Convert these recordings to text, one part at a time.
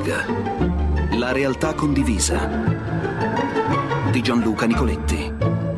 Iceberg. La realtà condivisa di Gianluca Nicoletti.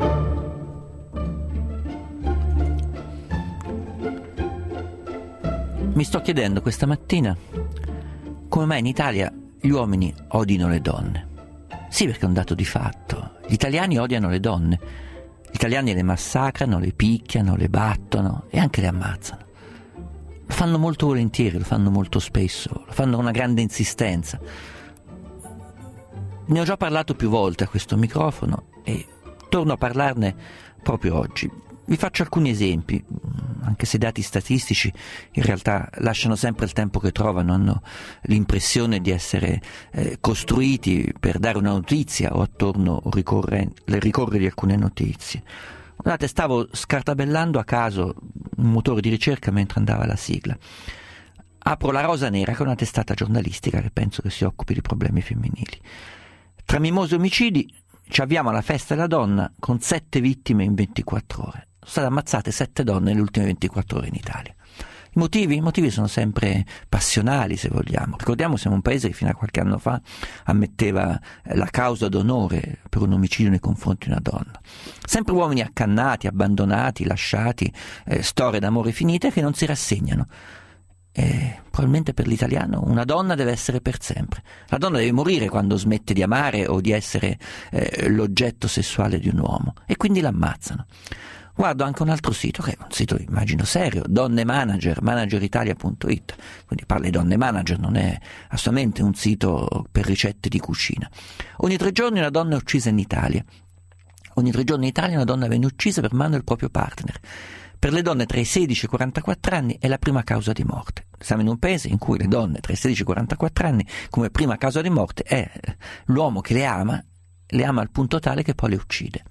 Mi sto chiedendo questa mattina come mai in Italia gli uomini odino le donne. Sì, perché è un dato di fatto. Gli italiani odiano le donne. Gli italiani le massacrano, le picchiano, le battono e anche le ammazzano. Lo fanno molto volentieri, lo fanno molto spesso, lo fanno con una grande insistenza. Ne ho già parlato più volte a questo microfono e torno a parlarne proprio oggi. Vi faccio alcuni esempi, anche se i dati statistici in realtà lasciano sempre il tempo che trovano, hanno l'impressione di essere costruiti per dare una notizia o attorno le ricorre di alcune notizie. Guardate, stavo scartabellando a caso un motore di ricerca mentre andava la sigla. Apro La Rosa Nera, che è una testata giornalistica che penso che si occupi di problemi femminili. Tra mimosi e omicidi ci avviamo alla festa della donna con 7 vittime in 24 ore. Sono state ammazzate 7 donne nelle ultime 24 ore in Italia. I motivi sono sempre passionali, se vogliamo. Ricordiamo, siamo un paese che fino a qualche anno fa ammetteva la causa d'onore per un omicidio nei confronti di una donna. Sempre uomini accannati, abbandonati, lasciati, storie d'amore finite che non si rassegnano. Probabilmente per l'italiano una donna deve essere per sempre. La donna deve morire quando smette di amare o di essere l'oggetto sessuale di un uomo, e quindi l'ammazzano. Guardo anche un altro sito, che è un sito immagino serio, Donne Manager, manageritalia.it, quindi parla di donne manager, non è assolutamente un sito per ricette di cucina. Ogni 3 giorni una donna è uccisa in Italia. Ogni 3 giorni in Italia una donna viene uccisa per mano del proprio partner. Per le donne tra i 16 e i 44 anni è la prima causa di morte. Siamo in un paese in cui le donne tra i 16 e i 44 anni come prima causa di morte è l'uomo che le ama al punto tale che poi le uccide.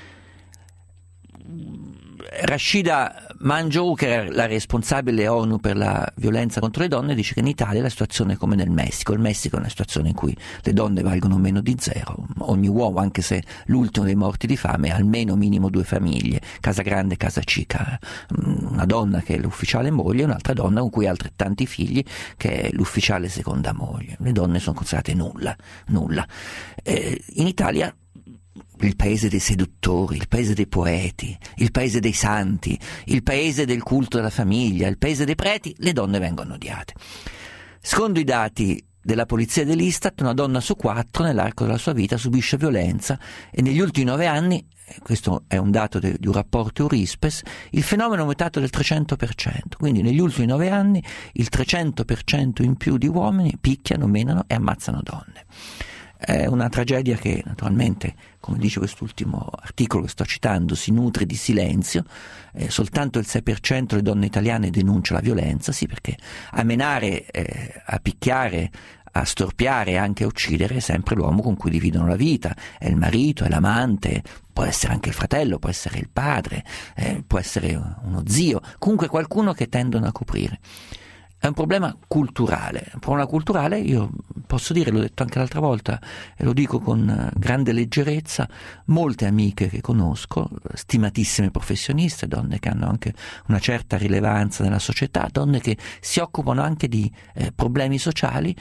Rashida Manjou, che era la responsabile ONU per la violenza contro le donne, dice che in Italia la situazione è come nel Messico. Il Messico è una situazione in cui le donne valgono meno di 0. Ogni uomo, anche se l'ultimo dei morti di fame, ha almeno minimo 2 famiglie, casa grande e casa cica. Una donna che è l'ufficiale moglie e un'altra donna con cui ha altrettanti figli, che è l'ufficiale seconda moglie. Le donne sono considerate nulla. In Italia, il paese dei seduttori, il paese dei poeti, il paese dei santi, il paese del culto della famiglia, il paese dei preti, le donne vengono odiate. Secondo i dati della polizia dell'Istat, una donna su 4 nell'arco della sua vita subisce violenza e negli ultimi 9 anni, questo è un dato di un rapporto Eurispes, il fenomeno è aumentato del 300%, quindi negli ultimi 9 anni il 300% in più di uomini picchiano, menano e ammazzano donne. È una tragedia che naturalmente, come dice quest'ultimo articolo che sto citando, si nutre di silenzio. Soltanto il 6% delle donne italiane denuncia la violenza, sì, perché a menare, a picchiare, a storpiare e anche a uccidere è sempre l'uomo con cui dividono la vita, è il marito, è l'amante, può essere anche il fratello, può essere il padre, può essere uno zio, comunque qualcuno che tendono a coprire. È un problema culturale. Un problema culturale, io posso dire, l'ho detto anche l'altra volta e lo dico con grande leggerezza, molte amiche che conosco, stimatissime professioniste, donne che hanno anche una certa rilevanza nella società, donne che si occupano anche di problemi sociali,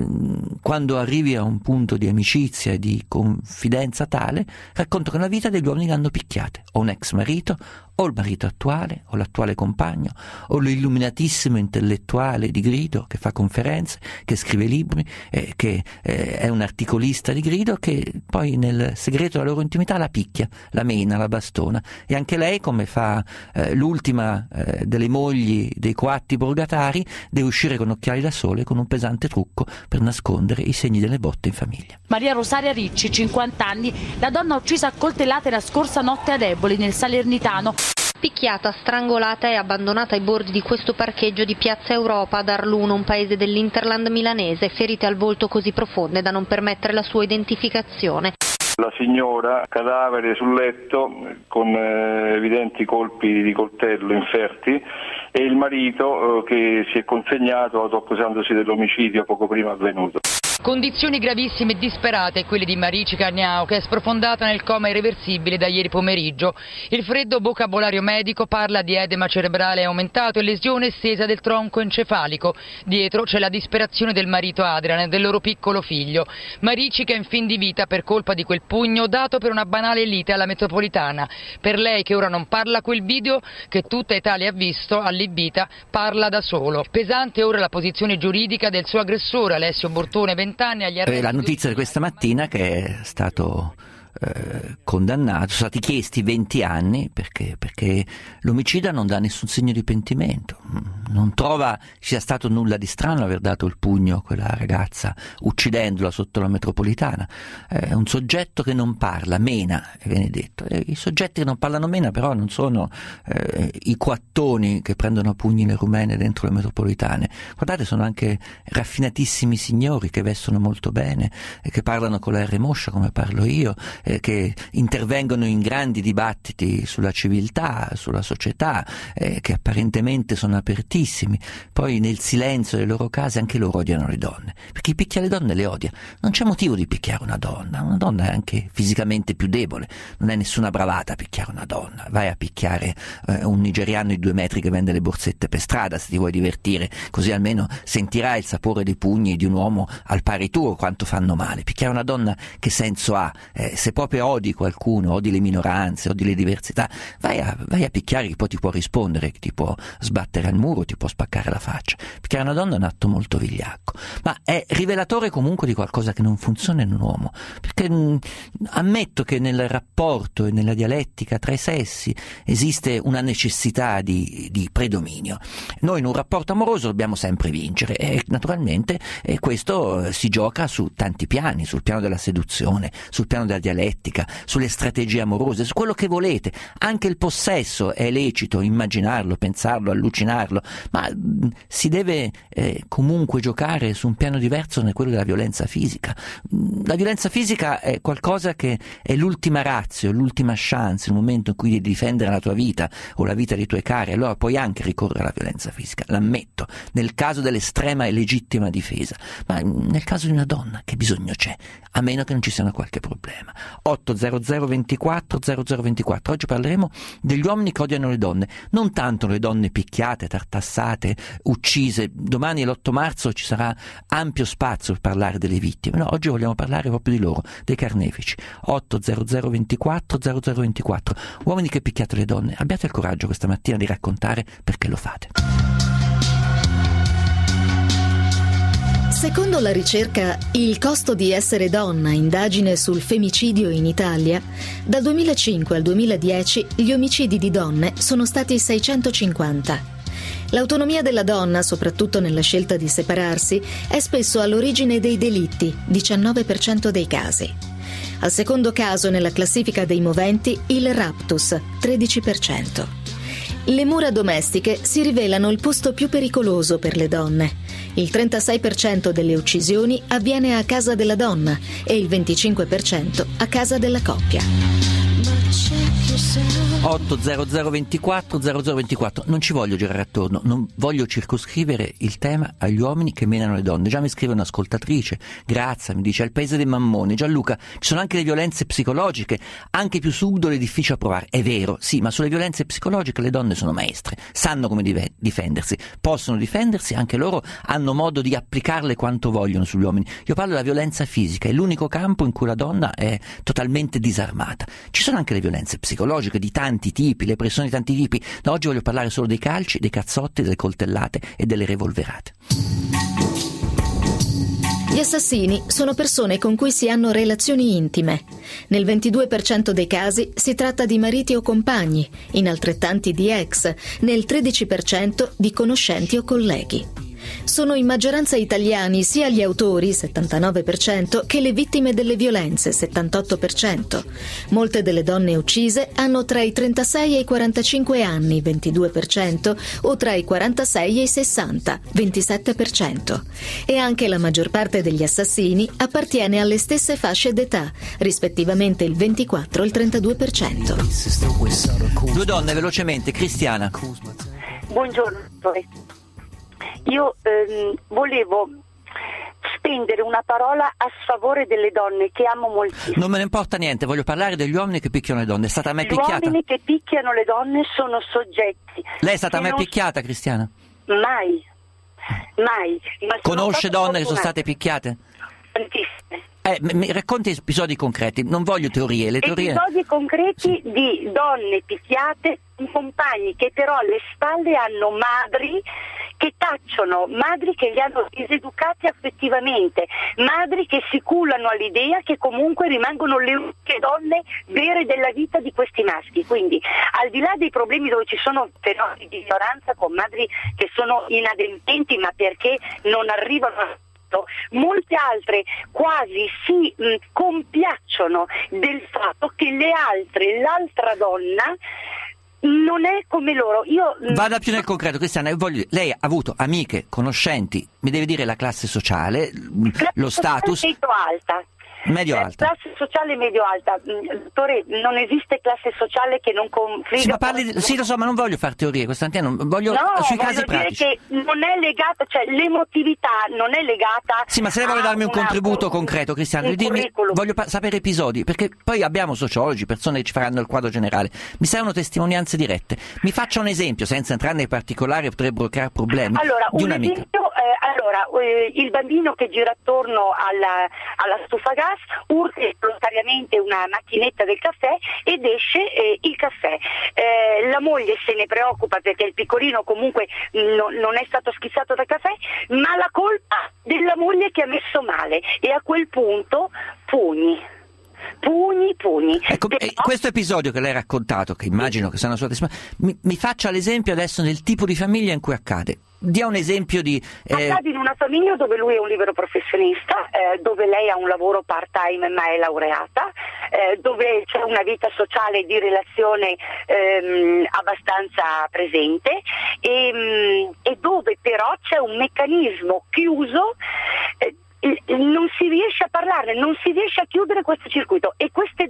quando arrivi a un punto di amicizia e di confidenza tale, raccontano la vita degli uomini che hanno picchiate, o un ex marito, o il marito attuale, o l'attuale compagno, o l'illuminatissimo intellettuale di grido che fa conferenze, che scrive libri, che è un articolista di grido, che poi nel segreto della loro intimità la picchia, la mena, la bastona. E anche lei, come fa l'ultima delle mogli dei coatti borgatari, deve uscire con occhiali da sole, con un pesante trucco per nascondere i segni delle botte in famiglia. Maria Rosaria Ricci, 50 anni, la donna uccisa a coltellate la scorsa notte ad Eboli, nel Salernitano. Picchiata, strangolata e abbandonata ai bordi di questo parcheggio di Piazza Europa ad Arluno, un paese dell'Interland milanese, ferite al volto così profonde da non permettere la sua identificazione. La signora, cadavere sul letto con evidenti colpi di coltello inferti, e il marito che si è consegnato autoaccusandosi dell'omicidio poco prima avvenuto. Condizioni gravissime e disperate quelle di Marici Cagnao, che è sprofondata nel coma irreversibile da ieri pomeriggio. Il freddo vocabolario medico parla di edema cerebrale aumentato e lesione estesa del tronco encefalico. Dietro c'è la disperazione del marito Adrian e del loro piccolo figlio. Marici che è in fin di vita per colpa di quel pugno dato per una banale lite alla metropolitana. Per lei, che ora non parla, quel video che tutta Italia ha visto, allibita, parla da solo. Pesante ora la posizione giuridica del suo aggressore, Alessio Bortone, 20 anni, agli arresti. La notizia di questa mattina che è stato condannato, sono stati chiesti 20 anni perché l'omicida non dà nessun segno di pentimento, non trova sia stato nulla di strano aver dato il pugno a quella ragazza uccidendola sotto la metropolitana. È un soggetto che non parla, mena, viene detto. I soggetti che non parlano mena però non sono i quattoni che prendono a pugni le rumene dentro le metropolitane. Guardate, sono anche raffinatissimi signori che vestono molto bene e che parlano con la R moscia come parlo io, che intervengono in grandi dibattiti sulla civiltà, sulla società, che apparentemente sono apertissimi. Poi nel silenzio delle loro case anche loro odiano le donne, perché chi picchia le donne le odia. Non c'è motivo di picchiare una donna è anche fisicamente più debole, non è nessuna bravata picchiare una donna. Vai a picchiare un nigeriano di 2 metri che vende le borsette per strada se ti vuoi divertire, così almeno sentirai il sapore dei pugni di un uomo al pari tuo, quanto fanno male. Picchiare una donna che senso ha? Se proprio odi qualcuno, odi le minoranze, odi le diversità, vai a picchiare chi poi ti può rispondere, chi ti può sbattere al muro, ti può spaccare la faccia. Picchiare una donna è un atto molto vigliacco, ma è rivelatore comunque di qualcosa che non funziona in un uomo, perché ammetto che nel rapporto e nella dialettica tra i sessi esiste una necessità di predominio. Noi in un rapporto amoroso dobbiamo sempre vincere e naturalmente questo si gioca su tanti piani, sul piano della seduzione, sul piano della dialettica, sulle strategie amorose, su quello che volete. Anche il possesso è lecito, immaginarlo, pensarlo, allucinarlo, ma si deve comunque giocare su un piano diverso da quello della violenza fisica. La violenza fisica è qualcosa che è l'ultima ratio, l'ultima chance, il momento in cui devi difendere la tua vita o la vita dei tuoi cari, allora puoi anche ricorrere alla violenza fisica, l'ammetto, nel caso dell'estrema e legittima difesa, ma nel caso di una donna che bisogno c'è, a meno che non ci sia qualche problema. 800 24 0024. Oggi parleremo degli uomini che odiano le donne, non tanto le donne picchiate, tartassate, uccise. Domani l'8 marzo ci sarà ampio spazio per parlare delle vittime, no, oggi vogliamo parlare proprio di loro, dei carnefici. 800 24 0024. Uomini che picchiate le donne, abbiate il coraggio questa mattina di raccontare perché lo fate. Secondo la ricerca Il costo di essere donna, indagine sul femicidio in Italia, dal 2005 al 2010 gli omicidi di donne sono stati 650. L'autonomia della donna, soprattutto nella scelta di separarsi, è spesso all'origine dei delitti, 19% dei casi. Al secondo caso nella classifica dei moventi il raptus, 13%. Le mura domestiche si rivelano il posto più pericoloso per le donne. Il 36% delle uccisioni avviene a casa della donna e il 25% a casa della coppia. 800 24 0024. Non ci voglio girare attorno, non voglio circoscrivere il tema agli uomini che menano le donne. Già mi scrive un'ascoltatrice, Grazia, mi dice: al paese dei mammoni. Gianluca, ci sono anche le violenze psicologiche, anche più subdole e difficili a provare. È vero, sì, ma sulle violenze psicologiche le donne sono maestre, sanno come difendersi, possono difendersi, anche loro hanno modo di applicarle quanto vogliono sugli uomini. Io parlo della violenza fisica, è l'unico campo in cui la donna è totalmente disarmata. Ci sono anche le violenze psicologiche di tanti tipi, le pressioni di tanti tipi. Da oggi voglio parlare solo dei calci, dei cazzotti, delle coltellate e delle revolverate. Gli assassini sono persone con cui si hanno relazioni intime. Nel 22% dei casi si tratta di mariti o compagni, in altrettanti di ex, nel 13% di conoscenti o colleghi. Sono in maggioranza italiani sia gli autori, 79%, che le vittime delle violenze, 78%. Molte delle donne uccise hanno tra i 36 e i 45 anni, 22%, o tra i 46 e i 60, 27%. E anche la maggior parte degli assassini appartiene alle stesse fasce d'età, rispettivamente il 24 e il 32%. Due donne, velocemente. Cristiana. Buongiorno. Io volevo spendere una parola a sfavore delle donne che amo moltissimo. Non me ne importa niente, voglio parlare degli uomini che picchiano le donne. È stata mai picchiata? Gli uomini che picchiano le donne sono soggetti. Lei è stata mai picchiata, Cristiana? Mai. Ma conosce donne che sono state picchiate? Tantissime. Mi racconti episodi concreti, non voglio teorie. Le teorie... Episodi concreti di donne picchiate, compagni che però alle spalle hanno madri che tacciono, madri che li hanno diseducati affettivamente, madri che si cullano all'idea che comunque rimangono le uniche donne vere della vita di questi maschi. Quindi al di là dei problemi dove ci sono fenomeni di ignoranza con madri che sono inadempienti ma perché non arrivano a molte altre quasi si compiacciono del fatto che l'altra donna non è come loro. Io vada più nel concreto, Cristiana. Lei ha avuto amiche, conoscenti, mi deve dire la classe sociale, lo status. Medio alta. Classe sociale medio alta. Dottore, non esiste classe sociale che non confligga. Sì, lo so, ma non voglio fare teorie, Costantino, voglio sui casi pratici. Dire che non è legata, cioè l'emotività non è legata. Sì, ma se lei vuole darmi un contributo concreto, Cristiano, voglio sapere episodi, perché poi abbiamo sociologi, persone che ci faranno il quadro generale. Mi servono testimonianze dirette. Mi faccia un esempio, senza entrare nei particolari, potrebbero creare problemi. Allora, di un'amica. Il bambino che gira attorno alla stufa gas urta volontariamente una macchinetta del caffè ed esce il caffè. La moglie se ne preoccupa perché il piccolino comunque non è stato schizzato dal caffè, ma la colpa della moglie che ha messo male, e a quel punto pugni. Ecco, questo episodio che lei ha raccontato, che immagino che sia una sua testimonianza, mi faccia l'esempio adesso del tipo di famiglia in cui accade. Dia un esempio di... Accade in una famiglia dove lui è un libero professionista, dove lei ha un lavoro part-time ma è laureata, dove c'è una vita sociale di relazione abbastanza presente e dove però c'è un meccanismo chiuso. Non si riesce a parlarne, non si riesce a chiudere questo circuito, e questa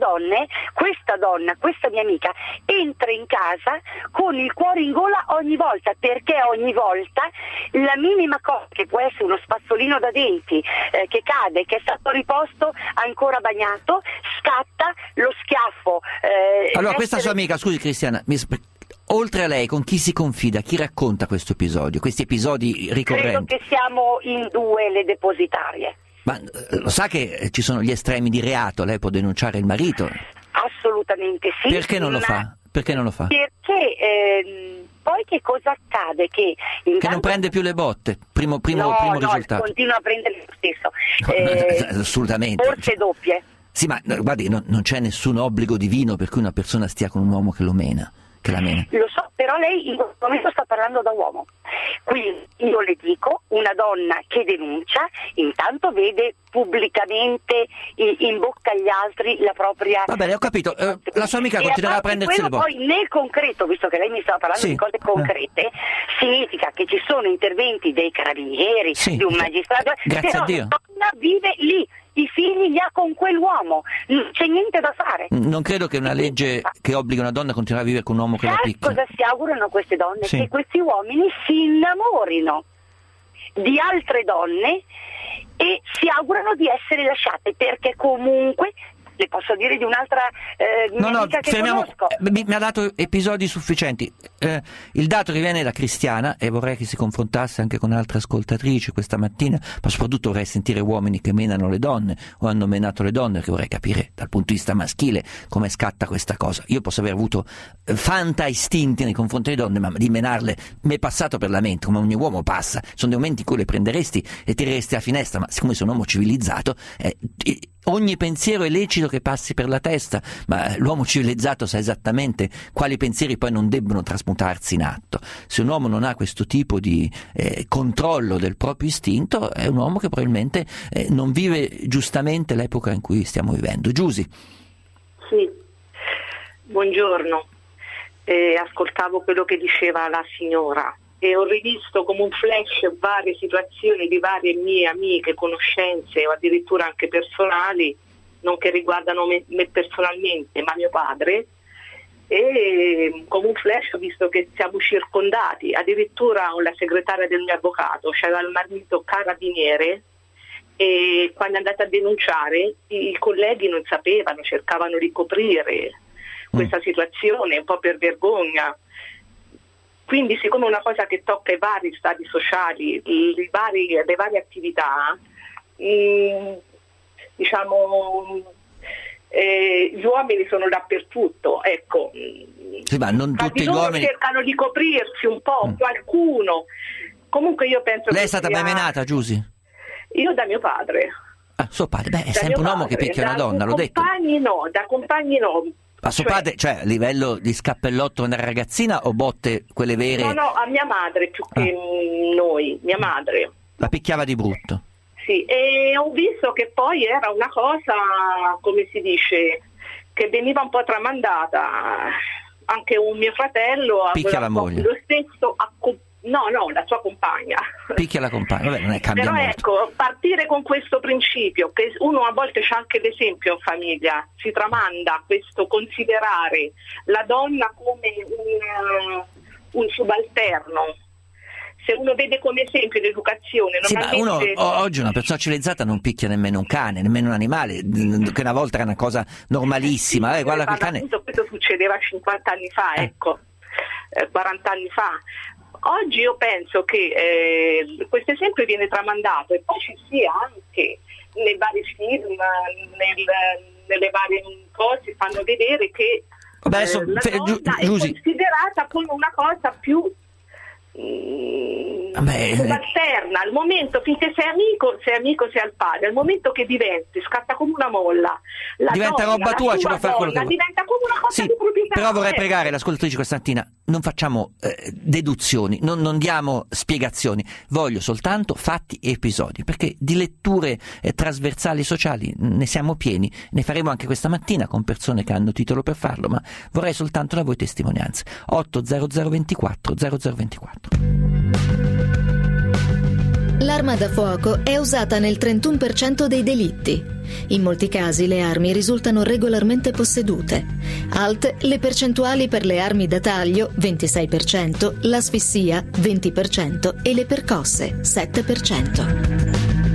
mia amica entra in casa con il cuore in gola ogni volta, perché ogni volta la minima cosa, che può essere uno spazzolino da denti che cade, che è stato riposto ancora bagnato, scatta lo schiaffo. Allora questa sua amica, scusi Cristiana, oltre a lei, con chi si confida? Chi racconta questo episodio? Questi episodi ricorrenti? Credo che siamo in 2 le depositarie. Ma lo sa che ci sono gli estremi di reato? Lei può denunciare il marito? Assolutamente sì. Perché non lo fa? Perché poi che cosa accade? Che non prende più le botte, primo risultato. Continua a prendere lo stesso. Assolutamente. Forse doppie. Sì, ma guardi, non c'è nessun obbligo divino per cui una persona stia con un uomo che lo mena. Lo so, però lei in questo momento sta parlando da uomo. Quindi io le dico, una donna che denuncia intanto vede pubblicamente in bocca agli altri la propria... Va bene, ho capito, la sua amica continuerà a prendersi le botte. Poi nel concreto, visto che lei mi stava parlando di cose concrete, significa che ci sono interventi dei carabinieri, di un magistrato, grazie però a Dio. La donna vive lì, i figli li ha con quell'uomo, non c'è niente da fare. Non credo che una legge che obbliga una donna a continuare a vivere con un uomo che la picchia. Cosa si augurano queste donne? Che questi uomini si innamorino di altre donne e si augurano di essere lasciate, perché comunque le posso dire di un'altra amica che conosco. Mi ha dato episodi sufficienti. Il dato che viene da Cristiana, e vorrei che si confrontasse anche con altre ascoltatrici questa mattina, ma soprattutto vorrei sentire uomini che menano le donne o hanno menato le donne, che vorrei capire dal punto di vista maschile come scatta questa cosa. Io posso aver avuto fanta istinti nei confronti delle donne, ma di menarle mi è passato per la mente, come ogni uomo passa. Sono dei momenti in cui le prenderesti e tireresti a finestra, ma siccome sono un uomo civilizzato, ogni pensiero è lecito che passi per la testa, ma l'uomo civilizzato sa esattamente quali pensieri poi non debbono trasmutarsi in atto. Se un uomo non ha questo tipo di controllo del proprio istinto, è un uomo che probabilmente non vive giustamente l'epoca in cui stiamo vivendo. Giusy. Sì, buongiorno. Ascoltavo quello che diceva la signora e ho rivisto come un flash varie situazioni di varie mie amiche, conoscenze o addirittura anche personali, non che riguardano me personalmente, ma mio padre, e come un flash ho visto che siamo circondati, addirittura la segretaria del mio avvocato c'era il marito carabiniere e quando è andata a denunciare i colleghi non sapevano, cercavano di coprire questa situazione un po' per vergogna. Quindi siccome è una cosa che tocca i vari stati sociali, le varie attività, diciamo gli uomini sono dappertutto, ecco. Sì, ma non tutti gli uomini cercano di coprirsi un po', qualcuno. Comunque io penso Lei è stata mai menata, Giusy? Io da mio padre. Ah, suo padre, beh, è sempre un uomo che picchia una donna, l'ho detto. Da compagni no. Ma suo padre, cioè a livello di scappellotto una ragazzina o botte quelle vere? No, a mia madre più che noi, mia madre. La picchiava di brutto? Sì, e ho visto che poi era una cosa, come si dice, che veniva un po' tramandata. Anche un mio fratello picchia la moglie. Lo stesso la sua compagna. Picchia la compagna, vabbè, non è cambia Però molto. Ecco, partire con questo principio, che uno a volte c'è anche l'esempio in famiglia, si tramanda questo considerare la donna come un subalterno. Se uno vede come esempio l'educazione, normalmente... ma oggi una persona civilizzata non picchia nemmeno un cane, nemmeno un animale, che una volta era una cosa normalissima. Guarda che il cane... Questo succedeva 50 anni fa, ecco, 40 anni fa. Oggi io penso che questo esempio viene tramandato e poi ci sia anche nei vari film, nelle varie cose, fanno vedere che la donna è considerata come una cosa più subalterna. Al momento, finché sei amico sei al padre, al momento che diventi, scatta come una molla, diventa donna, roba tua, ci può fare quello che vuoi. Diventa come una cosa di proprietà. Però vorrei pregare l'ascoltatrice Costantina, non facciamo deduzioni, non diamo spiegazioni, voglio soltanto fatti e episodi, perché di letture trasversali sociali ne siamo pieni, ne faremo anche questa mattina con persone che hanno titolo per farlo, ma vorrei soltanto da voi testimonianze. 80024 0024. L'arma da fuoco è usata nel 31% dei delitti. In molti casi le armi risultano regolarmente possedute. Alte le percentuali per le armi da taglio, 26%, l'asfissia, 20% e le percosse, 7%.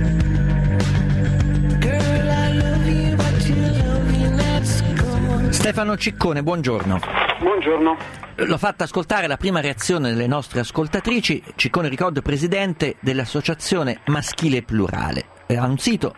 Stefano Ciccone, buongiorno. Buongiorno. L'ho fatta ascoltare la prima reazione delle nostre ascoltatrici. Ciccone, ricordo, presidente dell'associazione Maschile Plurale. Ha un sito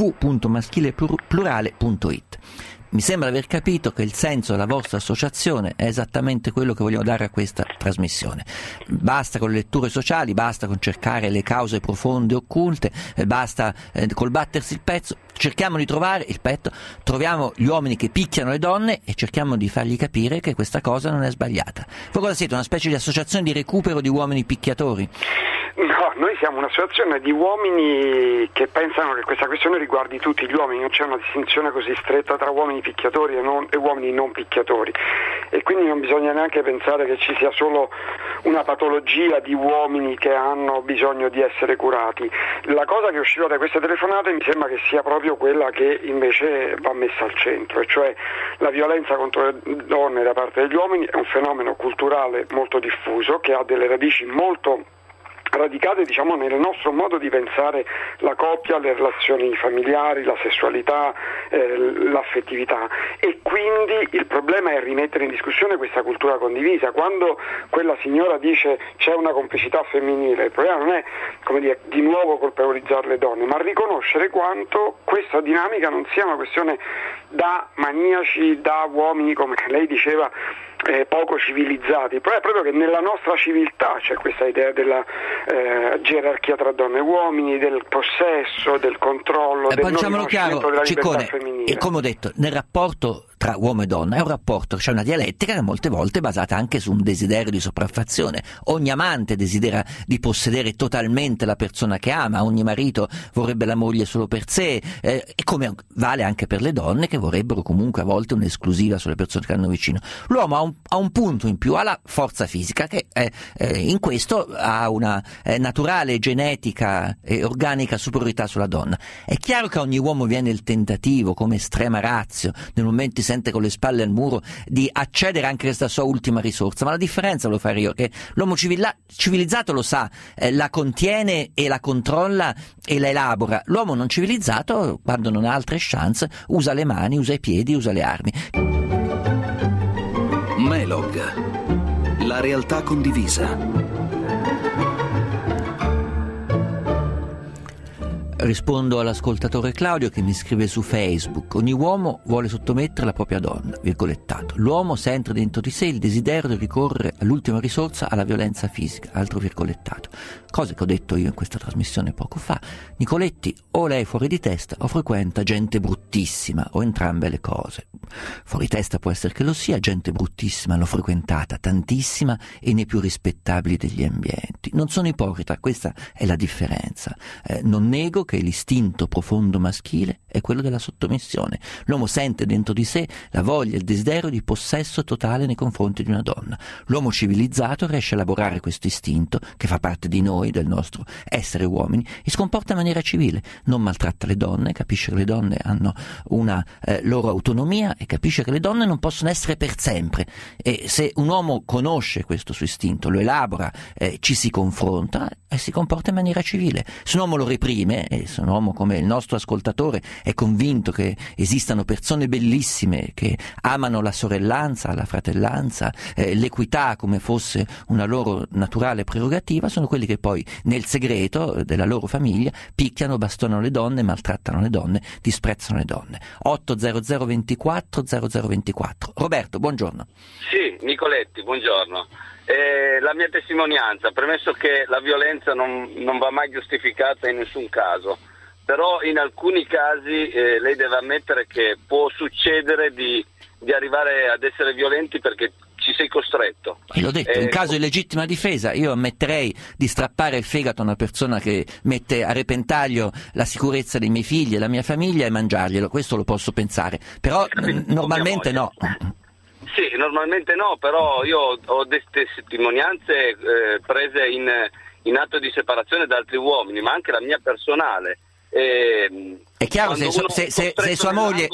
www.maschileplurale.it. Mi sembra aver capito che il senso della vostra associazione è esattamente quello che vogliamo dare a questa trasmissione. Basta con le letture sociali, basta con cercare le cause profonde occulte, basta col battersi il petto, cerchiamo di trovare il petto, troviamo gli uomini che picchiano le donne e cerchiamo di fargli capire che questa cosa non è sbagliata. Voi cosa siete? Una specie di associazione di recupero di uomini picchiatori? No, noi siamo un'associazione di uomini che pensano che questa questione riguardi tutti gli uomini, non c'è una distinzione così stretta tra uomini picchiatori e uomini non picchiatori, e quindi non bisogna neanche pensare che ci sia solo una patologia di uomini che hanno bisogno di essere curati. La cosa che usciva da queste telefonate mi sembra che sia proprio quella che invece va messa al centro, e cioè la violenza contro le donne da parte degli uomini è un fenomeno culturale molto diffuso che ha delle radici molto radicate, diciamo, nel nostro modo di pensare la coppia, le relazioni familiari, la sessualità, l'affettività, e quindi il problema è rimettere in discussione questa cultura condivisa. Quando quella signora dice c'è una complicità femminile, il problema non è, come dire, di nuovo colpevolizzare le donne, ma riconoscere quanto questa dinamica non sia una questione da maniaci, da uomini, come lei diceva, poco civilizzati. Però è proprio che nella nostra civiltà c'è questa idea della gerarchia tra donne e uomini, del possesso, del controllo, del non riconoscimento della libertà femminile. E come ho detto, nel rapporto tra uomo e donna è un rapporto, c'è una dialettica che molte volte è basata anche su un desiderio di sopraffazione. Ogni amante desidera di possedere totalmente la persona che ama, ogni marito vorrebbe la moglie solo per sé, e come vale anche per le donne che vorrebbero comunque a volte un'esclusiva sulle persone che hanno vicino. L'uomo ha un punto in più, ha la forza fisica che in questo ha una naturale, genetica e organica superiorità sulla donna. È chiaro che a ogni uomo viene il tentativo come estrema ratio, nel momento in sente con le spalle al muro di accedere anche a questa sua ultima risorsa, ma la differenza lo fa io, che l'uomo civilizzato lo sa, la contiene e la controlla e la elabora. L'uomo non civilizzato, quando non ha altre chance, usa le mani, usa i piedi, usa le armi. Melog, la realtà condivisa. Rispondo all'ascoltatore Claudio che mi scrive su Facebook: ogni uomo vuole sottomettere la propria donna, virgolettato. L'uomo sente dentro di sé il desiderio di ricorrere all'ultima risorsa, alla violenza fisica, altro virgolettato. Cose che ho detto io in questa trasmissione poco fa. Nicoletti, o lei è fuori di testa o frequenta gente bruttissima, o entrambe le cose. Fuori testa può essere che lo sia, gente bruttissima l'ho frequentata tantissima e nei più rispettabili degli ambienti. Non sono ipocrita, questa è la differenza. Non nego che l'istinto profondo maschile è quello della sottomissione. L'uomo sente dentro di sé la voglia e il desiderio di possesso totale nei confronti di una donna. L'uomo civilizzato riesce a elaborare questo istinto, che fa parte di noi, del nostro essere uomini, e si comporta in maniera civile, non maltratta le donne, capisce che le donne hanno una loro autonomia e capisce che le donne non possono essere per sempre. E se un uomo conosce questo suo istinto, lo elabora, ci si confronta e si comporta in maniera civile. Se un uomo lo reprime, e se un uomo come il nostro ascoltatore è convinto che esistano persone bellissime che amano la sorellanza, la fratellanza, l'equità come fosse una loro naturale prerogativa, sono quelli che poi nel segreto della loro famiglia picchiano, bastonano le donne, maltrattano le donne, disprezzano le donne. 800 24 0024. Roberto, buongiorno. Sì, Nicoletti, buongiorno. La mia testimonianza, premesso che la violenza non va mai giustificata in nessun caso, però in alcuni casi lei deve ammettere che può succedere di arrivare ad essere violenti perché ci sei costretto. E l'ho detto, in caso di legittima difesa io ammetterei di strappare il fegato a una persona che mette a repentaglio la sicurezza dei miei figli e la mia famiglia e mangiarglielo, questo lo posso pensare, però normalmente no. Sì, normalmente no, però io ho delle testimonianze prese in atto di separazione da altri uomini, ma anche la mia personale. È chiaro, se sua moglie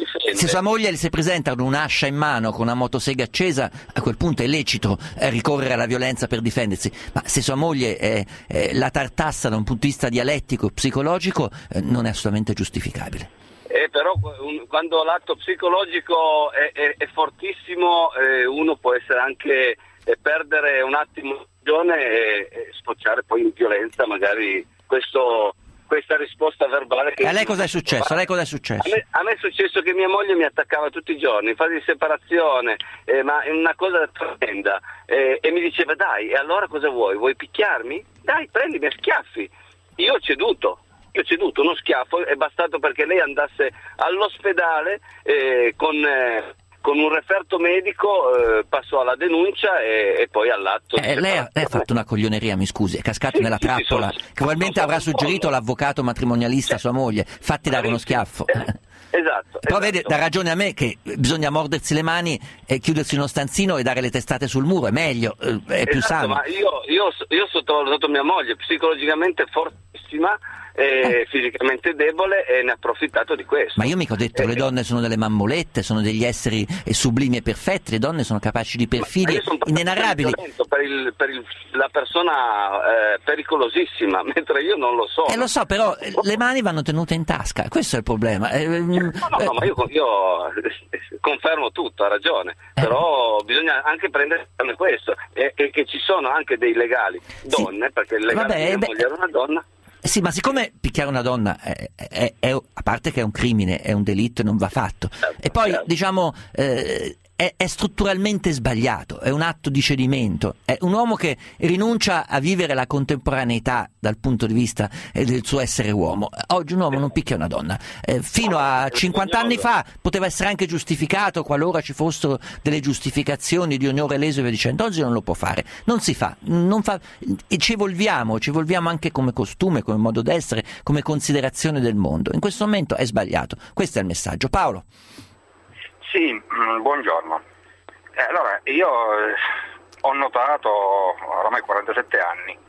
le si presenta con un'ascia in mano, con una motosega accesa, a quel punto è lecito ricorrere alla violenza per difendersi, ma se sua moglie la tartassa da un punto di vista dialettico, psicologico, non è assolutamente giustificabile. Però quando l'atto psicologico è fortissimo, uno può essere anche perdere un attimo e sfociare poi in violenza, magari questa risposta verbale. E a lei cosa è successo? A me è successo che mia moglie mi attaccava tutti i giorni in fase di separazione, ma è una cosa tremenda, e mi diceva: dai, e allora cosa vuoi? Vuoi picchiarmi? Dai, prendimi a schiaffi. Io ho ceduto, uno schiaffo è bastato perché lei andasse all'ospedale con un referto medico, passò alla denuncia e poi all'atto. Lei ha fatto una coglioneria, mi scusi, è cascato nella trappola che probabilmente avrà suggerito l'avvocato matrimonialista a sua moglie: fatti dare uno schiaffo. Esatto. Però vede, dà ragione a me che bisogna mordersi le mani e chiudersi in uno stanzino e dare le testate sul muro, è meglio, è più sano. Ma io ho sottovalutato mia moglie, psicologicamente fortissima, fisicamente debole, e ne ha approfittato di questo. Ma io mica ho detto che le donne sono delle mammolette, sono degli esseri sublimi e perfetti, le donne sono capaci di perfidie inenarrabili. Per la persona pericolosissima, mentre io non lo so. Lo so, però le mani vanno tenute in tasca, questo è il problema. No, ma io confermo tutto, ha ragione, però bisogna anche prendere questo, e che ci sono anche dei legali donne, perché il legale di moglie era una donna. Sì, ma siccome picchiare una donna è, a parte che è un crimine, è un delitto e non va fatto, e poi diciamo è strutturalmente sbagliato, è un atto di cedimento, è un uomo che rinuncia a vivere la contemporaneità dal punto di vista del suo essere uomo. Oggi un uomo non picchia una donna, fino a 50 anni fa poteva essere anche giustificato qualora ci fossero delle giustificazioni di onore leso e via dicendo. Oggi non lo può fare, non si fa, e ci evolviamo anche come costume, come modo d'essere, come considerazione del mondo. In questo momento è sbagliato, questo è il messaggio. Paolo. Sì, buongiorno. Allora, io ho notato, oramai 47 anni,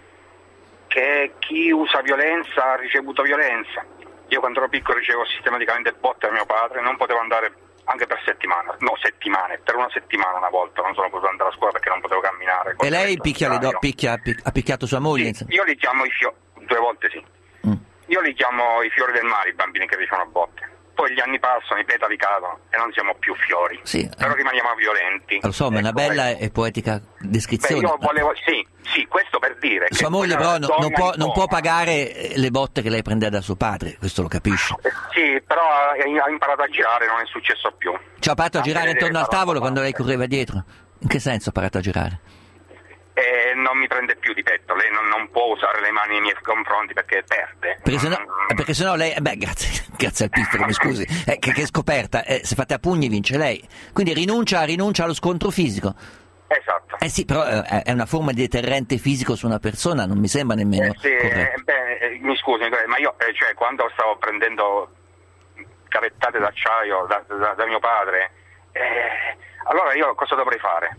che chi usa violenza ha ricevuto violenza. Io quando ero piccolo ricevevo sistematicamente botte da mio padre, non potevo andare anche per settimane, per una settimana una volta non sono potuto andare a scuola perché non potevo camminare. E lei ha picchiato sua moglie? Sì, io li chiamo 2 volte sì. Io li chiamo i fiori del mare, i bambini che ricevono a botte. Poi gli anni passano, i petali cadono e non siamo più fiori, però rimaniamo violenti. Lo so, ma è una bella e poetica descrizione. Io volevo, sì, questo per dire che sua moglie però non può pagare le botte che lei prendeva da suo padre, questo lo capisce. Sì, però ha imparato a girare, non è successo più. Ci ha imparato a girare intorno al tavolo quando lei correva dietro? In che senso ha imparato a girare? Non mi prende più di petto, lei non può usare le mani nei miei confronti perché perde. Perché sennò lei, grazie al piffero, mi scusi, che scoperta, se fate a pugni vince lei, quindi rinuncia allo scontro fisico. Esatto. Sì, però è una forma di deterrente fisico su una persona, non mi sembra nemmeno corretto. Mi scusi, ma io quando stavo prendendo cavettate d'acciaio da mio padre, allora io cosa dovrei fare?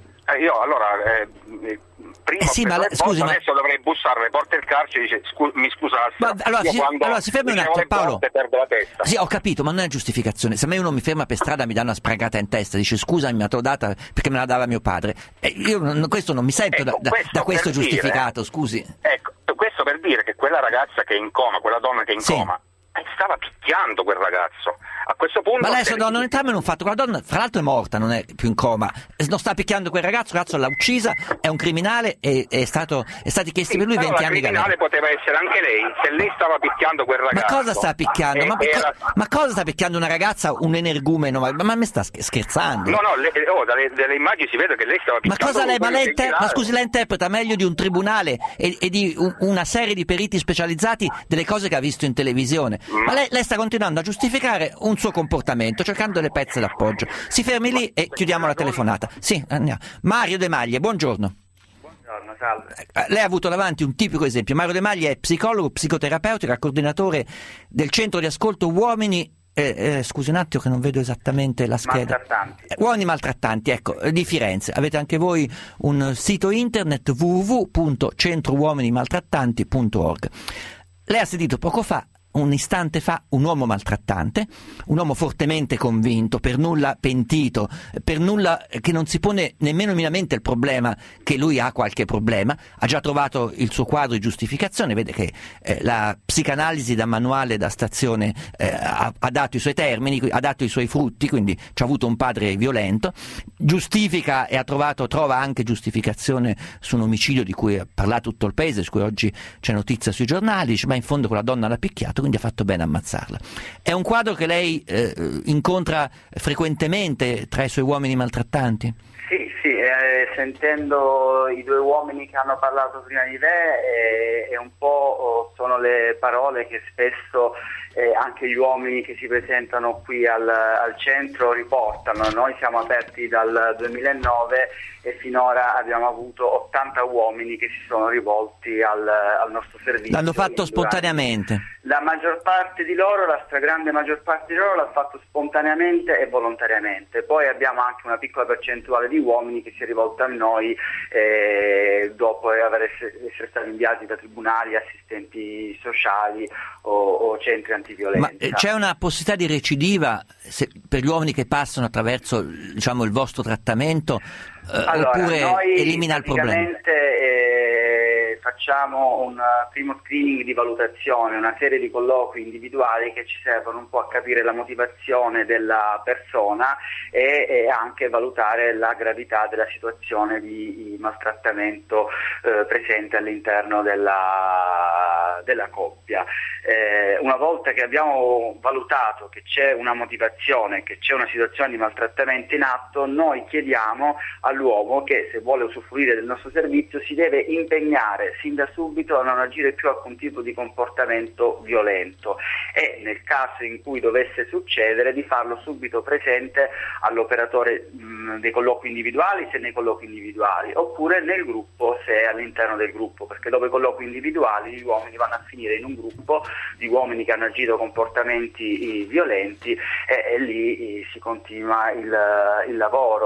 Prima adesso dovrei bussare alle porte del carcere e dice mi scusasse. Allora si fermi un attimo, Paolo. Perdo la testa. Sì, ho capito, ma non è giustificazione. Se a me uno mi ferma per strada mi dà una sprangata in testa, dice scusami, me l'ho data perché me la dava mio padre. Questo non mi sento da questo giustificato, scusi. Ecco, questo per dire che quella ragazza che è in coma, quella donna che è in coma, stava picchiando quel ragazzo. A questo punto. Ma lei non entriamo in un fatto, quella donna fra l'altro è morta, non è più in coma, non sta picchiando quel ragazzo, il ragazzo l'ha uccisa, è un criminale e è stati chiesti per lui 20 anni di galera. Il criminale poteva essere anche lei, se lei stava picchiando quel ragazzo. Ma cosa sta picchiando? Ma cosa sta picchiando una ragazza, un energumeno? Ma mi sta scherzando? No, dalle immagini si vede che lei stava picchiando. Ma scusi, lei interpreta meglio di un tribunale e di una serie di periti specializzati delle cose che ha visto in televisione. Ma lei sta continuando a giustificare un suo comportamento cercando le pezze d'appoggio. Si fermi lì e chiudiamo la telefonata. Sì, andiamo. Mario De Maglie, buongiorno. Buongiorno, salve. Lei ha avuto davanti un tipico esempio. Mario De Maglie è psicologo, psicoterapeuta, coordinatore del centro di ascolto uomini scusi un attimo che non vedo esattamente la scheda. Uomini maltrattanti, ecco, di Firenze. Avete anche voi un sito internet www.centrouominimaltrattanti.org. Lei ha sentito poco fa, un istante fa, un uomo maltrattante, un uomo fortemente convinto, per nulla pentito, per nulla che non si pone nemmeno minimamente il problema che lui ha qualche problema, ha già trovato il suo quadro di giustificazione, vede che la psicanalisi da manuale da stazione ha dato i suoi termini, ha dato i suoi frutti, quindi ci ha avuto un padre violento, giustifica e trova anche giustificazione su un omicidio di cui ha parlato tutto il paese, su cui oggi c'è notizia sui giornali, dice, ma in fondo quella donna l'ha picchiato, quindi ha fatto bene a ammazzarla. È un quadro che lei incontra frequentemente tra i suoi uomini maltrattanti? Sì, sentendo i due uomini che hanno parlato prima di te, è un po' sono le parole che spesso anche gli uomini che si presentano qui al centro riportano. Noi siamo aperti dal 2009 e finora abbiamo avuto 80 uomini che si sono rivolti al nostro servizio. L'hanno fatto spontaneamente? La maggior parte di loro, la stragrande maggior parte di loro l'ha fatto spontaneamente e volontariamente. Poi abbiamo anche una piccola percentuale di uomini che si è rivolta a noi dopo essere stati inviati da tribunali, assistenti sociali o centri antiviolenza. Ma c'è una possibilità di recidiva per gli uomini che passano attraverso, diciamo, il vostro trattamento, oppure elimina il problema? Facciamo un primo screening di valutazione, una serie di colloqui individuali che ci servono un po' a capire la motivazione della persona e anche valutare la gravità della situazione di maltrattamento presente all'interno della coppia. Una volta che abbiamo valutato che c'è una motivazione, che c'è una situazione di maltrattamento in atto, noi chiediamo all'uomo che, se vuole usufruire del nostro servizio, si deve impegnare sin da subito a non agire più alcun tipo di comportamento violento e, nel caso in cui dovesse succedere, di farlo subito presente all'operatore dei colloqui individuali, se nei colloqui individuali, oppure nel gruppo, se è all'interno del gruppo, perché dopo i colloqui individuali gli uomini vanno a finire in un gruppo di uomini che hanno agito comportamenti violenti e lì si continua il lavoro.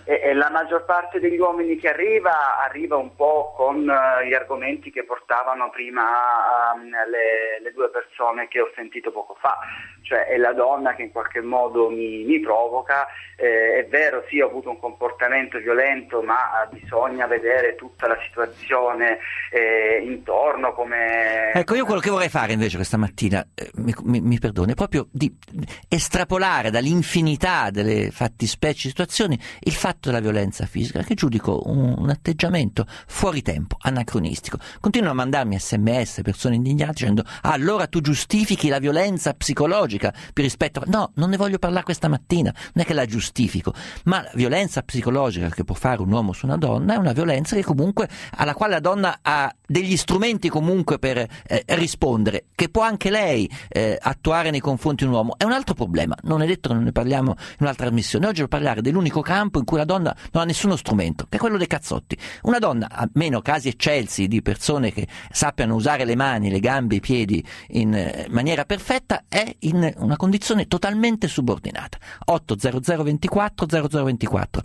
E la maggior parte degli uomini che arriva un po' con gli argomenti che portavano prima le due persone che ho sentito poco fa, cioè è la donna che in qualche modo mi provoca, è vero, sì, ho avuto un comportamento violento, ma bisogna vedere tutta la situazione intorno come... Ecco, io quello che vorrei fare invece questa mattina, mi perdoni, è proprio di estrapolare dall'infinità delle fattispecie situazioni il fatto della violenza fisica, che giudico un atteggiamento fuori tempo, anacronistico. Continuano a mandarmi SMS persone indignate dicendo allora tu giustifichi la violenza psicologica per rispetto... No, non ne voglio parlare questa mattina, non è che la giustifico, ma la violenza psicologica che può fare un uomo su una donna è una violenza che comunque alla quale la donna ha degli strumenti comunque per rispondere, che può anche lei attuare nei confronti di un uomo. È un altro problema, non è detto che non ne parliamo in un'altra trasmissione. Oggi devo parlare dell'unico campo in cui la donna non ha nessuno strumento, che è quello dei cazzotti. Una donna, a meno casi eccelsi di persone che sappiano usare le mani, le gambe, i piedi in maniera perfetta, è in una condizione totalmente subordinata. 800 24 0024.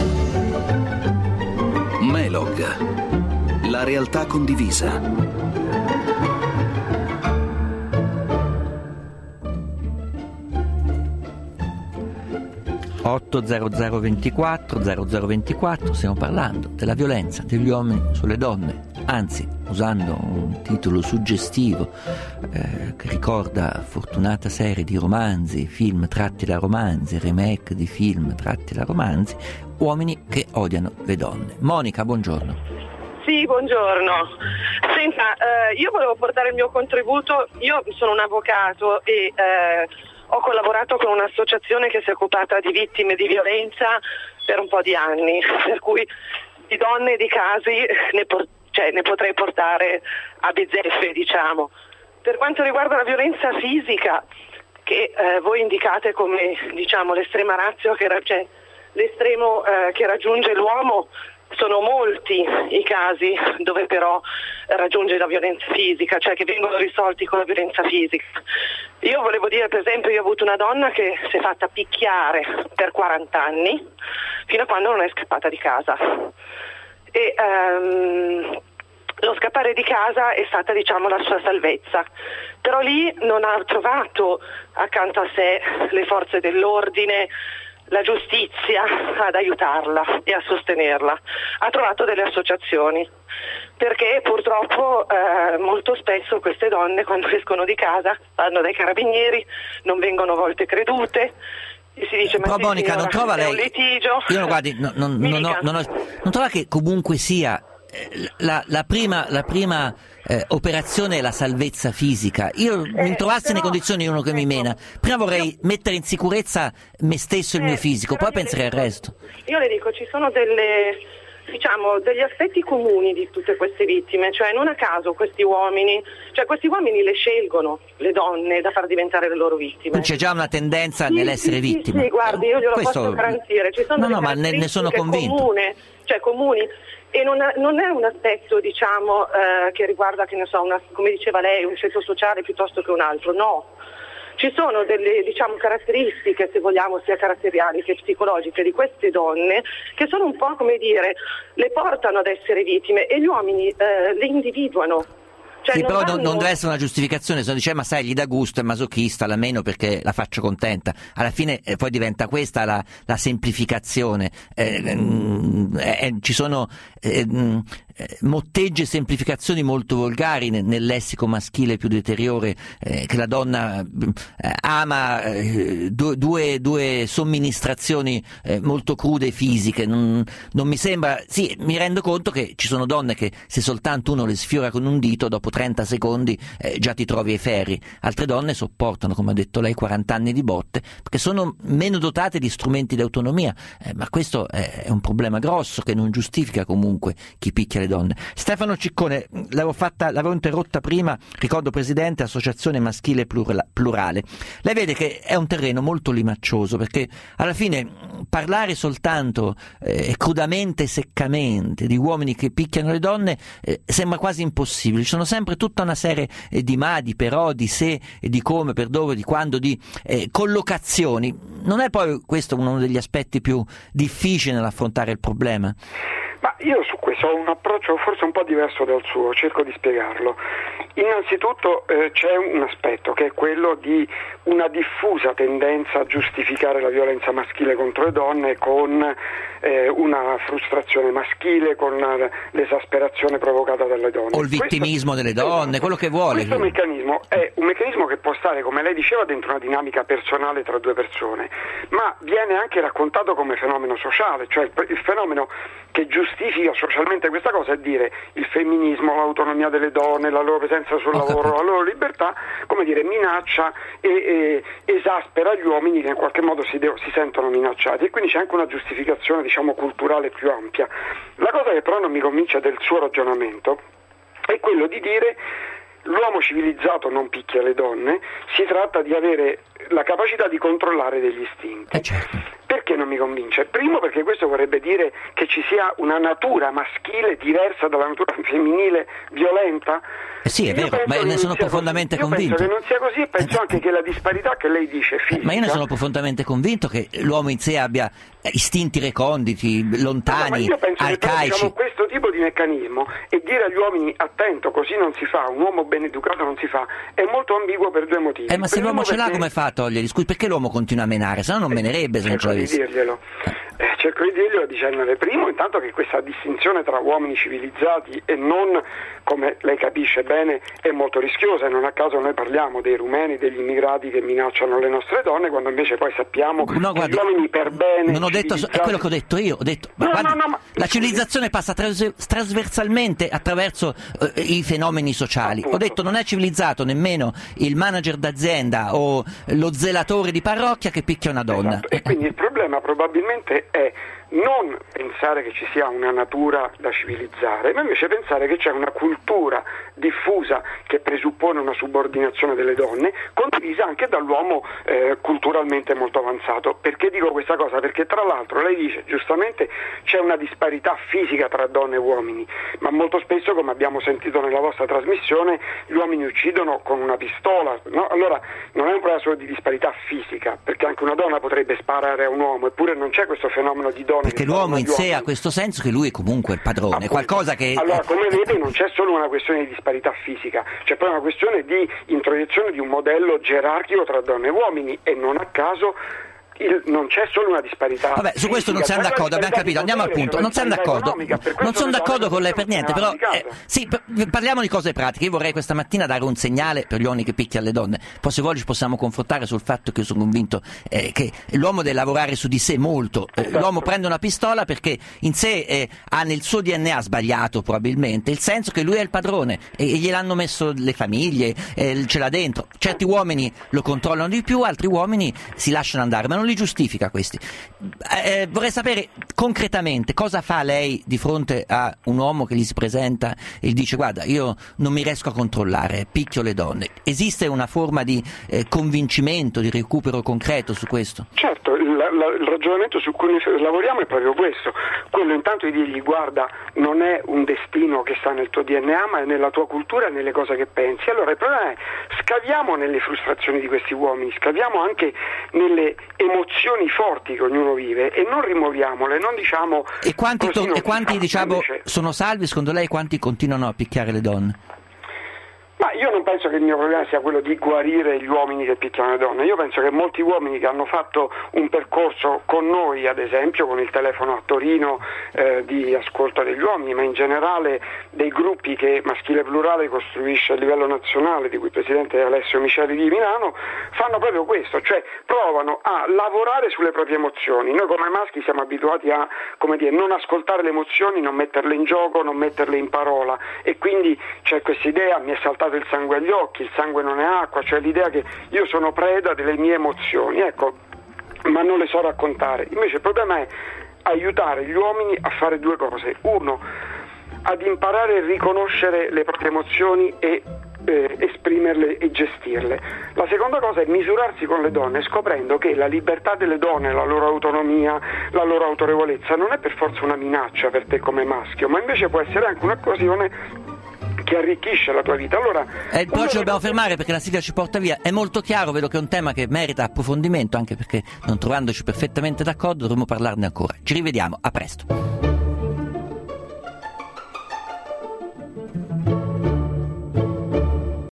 Melog, la realtà condivisa. 800 24 0024, stiamo parlando della violenza degli uomini sulle donne, anzi usando un titolo suggestivo che ricorda fortunata serie di romanzi, film tratti da romanzi, remake di film tratti da romanzi, uomini che odiano le donne. Monica, buongiorno. Sì, buongiorno. Senta, io volevo portare il mio contributo. Io sono un avvocato e ho collaborato con un'associazione che si è occupata di vittime di violenza per un po' di anni, per cui di donne e di casi ne potrei portare a bizzeffe, diciamo. Per quanto riguarda la violenza fisica, che voi indicate come, diciamo, l'estrema ratio, l'estremo che raggiunge l'uomo, sono molti i casi dove però raggiunge la violenza fisica, cioè che vengono risolti con la violenza fisica. Io volevo dire, per esempio, io ho avuto una donna che si è fatta picchiare per 40 anni fino a quando non è scappata di casa, e lo scappare di casa è stata, diciamo, la sua salvezza, però lì non ha trovato accanto a sé le forze dell'ordine, la giustizia ad aiutarla e a sostenerla. Ha trovato delle associazioni, perché purtroppo molto spesso queste donne, quando escono di casa, vanno dai carabinieri, non vengono a volte credute, e si dice però Monica, non trova lei, un litigio. Io guardi, non trova che comunque sia la prima operazione è la salvezza fisica. Io mi trovassi nelle condizioni di uno che mi mena, prima vorrei mettere in sicurezza me stesso e il mio fisico, poi penserei al resto. Io le dico, ci sono degli aspetti comuni di tutte queste vittime, cioè non a caso questi uomini le scelgono, le donne, da far diventare le loro vittime. Quindi c'è già una tendenza nell'essere vittime. Sì, guardi, io glielo posso garantire. Ci sono ma ne sono convinto. Comuni. E non è un aspetto, diciamo, che riguarda, che ne so, come diceva lei, un ceto sociale piuttosto che un altro, no. Ci sono delle, diciamo, caratteristiche, se vogliamo, sia caratteriali che psicologiche di queste donne, che sono un po', come dire, le portano ad essere vittime, e gli uomini le individuano. Cioè, sì, però non deve essere una giustificazione, se uno dice ma sai, gli dà gusto, è masochista, la meno perché la faccio contenta. Alla fine poi diventa questa la semplificazione. Ci sono motteggi e semplificazioni molto volgari nel lessico maschile più deteriore, che la donna ama due somministrazioni molto crude fisiche. Non mi sembra, sì, mi rendo conto che ci sono donne che se soltanto uno le sfiora con un dito, dopo 30 secondi già ti trovi ai ferri. Altre donne sopportano, come ha detto lei, 40 anni di botte perché sono meno dotate di strumenti di autonomia, ma questo è un problema grosso che non giustifica comunque chi picchia le donne. Stefano Ciccone, l'avevo interrotta prima, ricordo presidente Associazione Maschile Plurale. Lei vede che è un terreno molto limaccioso, perché alla fine parlare soltanto crudamente e seccamente di uomini che picchiano le donne sembra quasi impossibile. Ci sono sempre sempre tutta una serie di ma, di però, di se, di come, per dove, di quando, di collocazioni. Non è poi questo uno degli aspetti più difficili nell'affrontare il problema? Ma io su questo ho un approccio forse un po' diverso dal suo, cerco di spiegarlo. Innanzitutto c'è un aspetto che è quello di una diffusa tendenza a giustificare la violenza maschile contro le donne con una frustrazione maschile, con l'esasperazione provocata dalle donne. O il vittimismo delle donne, quello che vuole. Questo meccanismo è un meccanismo che può stare, come lei diceva, dentro una dinamica personale tra due persone, ma viene anche raccontato come fenomeno sociale, cioè il fenomeno che giustifica socialmente questa cosa è dire il femminismo, l'autonomia delle donne, la loro presenza sul lavoro, la loro libertà, come dire, minaccia e esaspera gli uomini che in qualche modo si sentono minacciati, e quindi c'è anche una giustificazione, diciamo, culturale più ampia. La cosa che però non mi convince del suo ragionamento è quello di dire l'uomo civilizzato non picchia le donne, si tratta di avere la capacità di controllare degli istinti. Certo. Perché non mi convince? Primo, perché questo vorrebbe dire che ci sia una natura maschile diversa dalla natura femminile violenta. Sì, è vero, ma io ne sono profondamente convinto. Penso che non sia così, e penso anche che la disparità che lei dice fisica. Ma io ne sono profondamente convinto che l'uomo in sé abbia istinti reconditi, lontani, ma io penso arcaici. Che diciamo, questo tipo di meccanismo, e dire agli uomini attento, così non si fa, un uomo ben educato non si fa, è molto ambiguo per due motivi. Ma se l'uomo ce l'ha, come fa a toglierli? Scusi, perché l'uomo continua a menare? Se no non menerebbe se non ce l'avesse. Cerco di dirglielo dicendole primo intanto che questa distinzione tra uomini civilizzati e non, come lei capisce bene, è molto rischiosa, e non a caso noi parliamo dei rumeni, degli immigrati che minacciano le nostre donne, quando invece poi sappiamo che gli uomini per bene. Non ho detto, è quello che ho detto io, la civilizzazione passa trasversalmente attraverso i fenomeni sociali. Appunto. Ho detto non è civilizzato nemmeno il manager d'azienda o lo zelatore di parrocchia che picchia una donna. Esatto. E quindi il problema probabilmente è non pensare che ci sia una natura da civilizzare, ma invece pensare che c'è una cultura diffusa che presuppone una subordinazione delle donne, condivisa anche dall'uomo culturalmente molto avanzato. Perché dico questa cosa? Perché tra l'altro lei dice giustamente c'è una disparità fisica tra donne e uomini, ma molto spesso, come abbiamo sentito nella vostra trasmissione, gli uomini uccidono con una pistola, no? Allora non è un problema solo di disparità fisica, perché anche una donna potrebbe sparare a un uomo, eppure non c'è questo fenomeno di donne. Perché l'uomo in sé ha questo senso che lui è comunque il padrone, qualcosa che... Allora, come vede, non c'è solo una questione di disparità fisica, c'è poi una questione di introiezione di un modello gerarchico tra donne e uomini, e non a caso non c'è solo una disparità. Vabbè, su questo non siamo d'accordo, abbiamo capito, andiamo al punto. Non siamo d'accordo, non sono d'accordo con lei per niente, però sì, parliamo di cose pratiche. Io vorrei questa mattina dare un segnale per gli uomini che picchiano le donne. Poi se vuoi ci possiamo confrontare sul fatto che io sono convinto che l'uomo deve lavorare su di sé molto. L'uomo prende una pistola perché in sé ha nel suo DNA sbagliato probabilmente il senso che lui è il padrone e gliel'hanno messo le famiglie, ce l'ha dentro. Certi uomini lo controllano di più, altri uomini si lasciano andare, ma non li giustifica questi. Vorrei sapere concretamente cosa fa lei di fronte a un uomo che gli si presenta e gli dice guarda, io non mi riesco a controllare, picchio le donne. Esiste una forma di convincimento, di recupero concreto su questo? Certo, il ragionamento su cui lavoriamo è proprio questo, quello intanto di dirgli guarda, non è un destino che sta nel tuo DNA, ma è nella tua cultura e nelle cose che pensi. Allora il problema è scaviamo nelle frustrazioni di questi uomini, scaviamo anche nelle emozioni forti che ognuno vive e non rimuoviamole, non diciamo... E quanti diciamo invece... sono salvi secondo lei, quanti continuano a picchiare le donne? Ma io non penso che il mio problema sia quello di guarire gli uomini che picchiano le donne. Io penso che molti uomini che hanno fatto un percorso con noi, ad esempio con il telefono a Torino di ascolto degli uomini, ma in generale dei gruppi che Maschile Plurale costruisce a livello nazionale, di cui il presidente è Alessio Miceli di Milano, fanno proprio questo, cioè provano a lavorare sulle proprie emozioni. Noi come maschi siamo abituati a, come dire, non ascoltare le emozioni, non metterle in gioco, non metterle in parola, e quindi c'è questa idea, mi è saltato il sangue agli occhi, il sangue non è acqua, cioè l'idea che io sono preda delle mie emozioni, ecco, ma non le so raccontare. Invece il problema è aiutare gli uomini a fare due cose: uno, ad imparare a riconoscere le proprie emozioni e esprimerle e gestirle. La seconda cosa è misurarsi con le donne, scoprendo che la libertà delle donne, la loro autonomia, la loro autorevolezza non è per forza una minaccia per te come maschio, ma invece può essere anche un'occasione che arricchisce la tua vita. Allora, però ci dobbiamo fermare perché la sigla ci porta via. È molto chiaro, vedo che è un tema che merita approfondimento, anche perché non trovandoci perfettamente d'accordo dovremo parlarne ancora. Ci rivediamo, a presto.